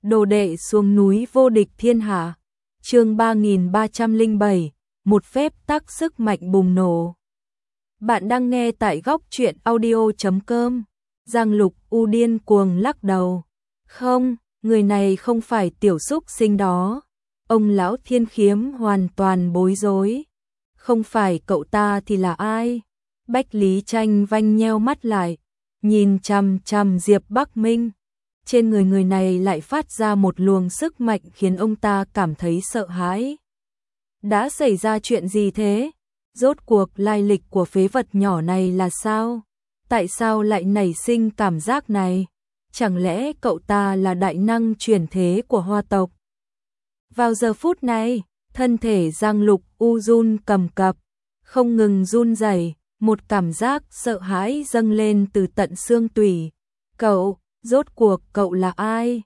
Đồ đệ xuống núi vô địch thiên hạ. Chương 3307, một phép tắc sức mạnh bùng nổ. Bạn đang nghe tại góc truyện audio.com. Giang Lục U điên cuồng lắc đầu. Không, người này không phải tiểu súc sinh đó. Ông lão Thiên Khiếm hoàn toàn bối rối. Không phải cậu ta thì là ai? Bách Lý Tranh vanh nheo mắt lại, nhìn chằm chằm Diệp Bắc Minh. Trên người người này lại phát ra một luồng sức mạnh khiến ông ta cảm thấy sợ hãi. Đã xảy ra chuyện gì thế? Rốt cuộc lai lịch của phế vật nhỏ này là sao? Tại sao lại nảy sinh cảm giác này? Chẳng lẽ cậu ta là đại năng chuyển thế của Hoa tộc? Vào giờ phút này, thân thể Giang Lục U run cầm cập, không ngừng run rẩy, một cảm giác sợ hãi dâng lên từ tận xương tủy. Cậu, rốt cuộc cậu là ai?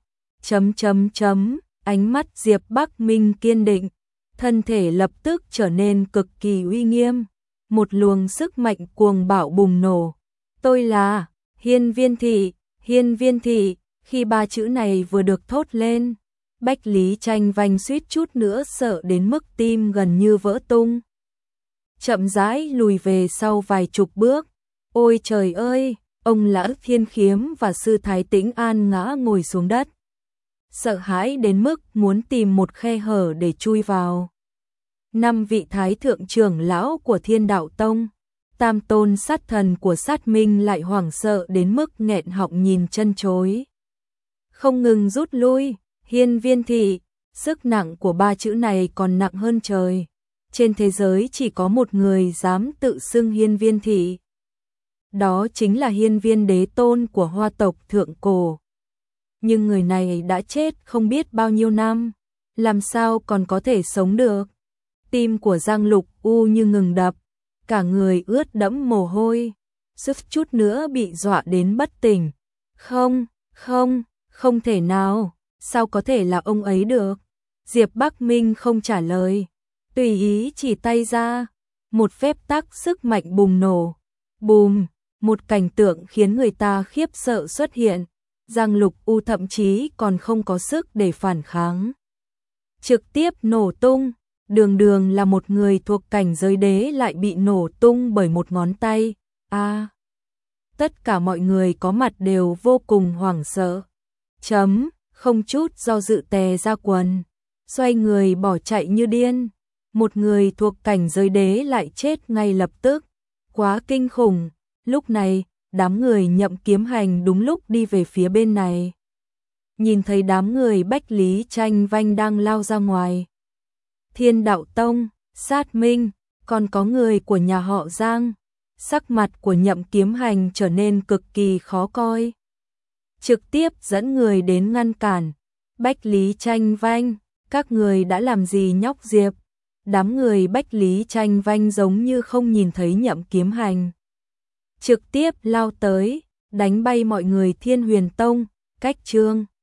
Ánh mắt Diệp Bắc Minh kiên định, thân thể lập tức trở nên cực kỳ uy nghiêm, một luồng sức mạnh cuồng bạo bùng nổ. Tôi là Hiên Viên Thị, Hiên Viên Thị. Khi ba chữ này vừa được thốt lên, Bách Lý Tranh vành suýt chút nữa sợ đến mức tim gần như vỡ tung. Chậm rãi lùi về sau vài chục bước. Ôi trời ơi, ông lão Thiên Khiếm và sư thái Tĩnh An ngã ngồi xuống đất, sợ hãi đến mức muốn tìm một khe hở để chui vào. 5 vị thái thượng trưởng lão của Thiên Đạo Tông, tam tôn sát thần của Sát Minh lại hoảng sợ đến mức nghẹn họng nhìn chân chối, không ngừng rút lui. Hiên Viên Thị, sức nặng của ba chữ này còn nặng hơn trời. Trên thế giới chỉ có một người dám tự xưng Hiên Viên Thị. Đó chính là Hiên Viên Đế Tôn của Hoa tộc thượng cổ. Nhưng người này đã chết không biết bao nhiêu năm, làm sao còn có thể sống được? Tim của Giang Lục U như ngừng đập, cả người ướt đẫm mồ hôi, suýt chút nữa bị dọa đến bất tỉnh. Không thể nào, sao có thể là ông ấy được? Diệp Bắc Minh không trả lời, tùy ý chỉ tay ra, một phép tắc sức mạnh bùng nổ. Bùm, một cảnh tượng khiến người ta khiếp sợ xuất hiện. Giang Lục U thậm chí còn không có sức để phản kháng, trực tiếp nổ tung. Đường là một người thuộc cảnh giới đế lại bị nổ tung bởi một ngón tay. Tất cả mọi người có mặt đều vô cùng hoảng sợ. Không chút do dự tè ra quần, xoay người bỏ chạy như điên. Một người thuộc cảnh giới đế lại chết ngay lập tức, quá kinh khủng. Lúc này, đám người Nhậm Kiếm Hành đúng lúc đi về phía bên này. Nhìn thấy đám người Bách Lý Tranh vanh đang lao ra ngoài. Thiên Đạo Tông, Sát Minh, còn có người của nhà họ Giang. Sắc mặt của Nhậm Kiếm Hành trở nên cực kỳ khó coi, trực tiếp dẫn người đến ngăn cản. Bách Lý Tranh vanh, các người đã làm gì nhóc Diệp? Đám người Bách Lý Tranh vanh giống như không nhìn thấy Nhậm Kiếm Hành, trực tiếp lao tới, đánh bay mọi người Thiên Huyền Tông. Cách chương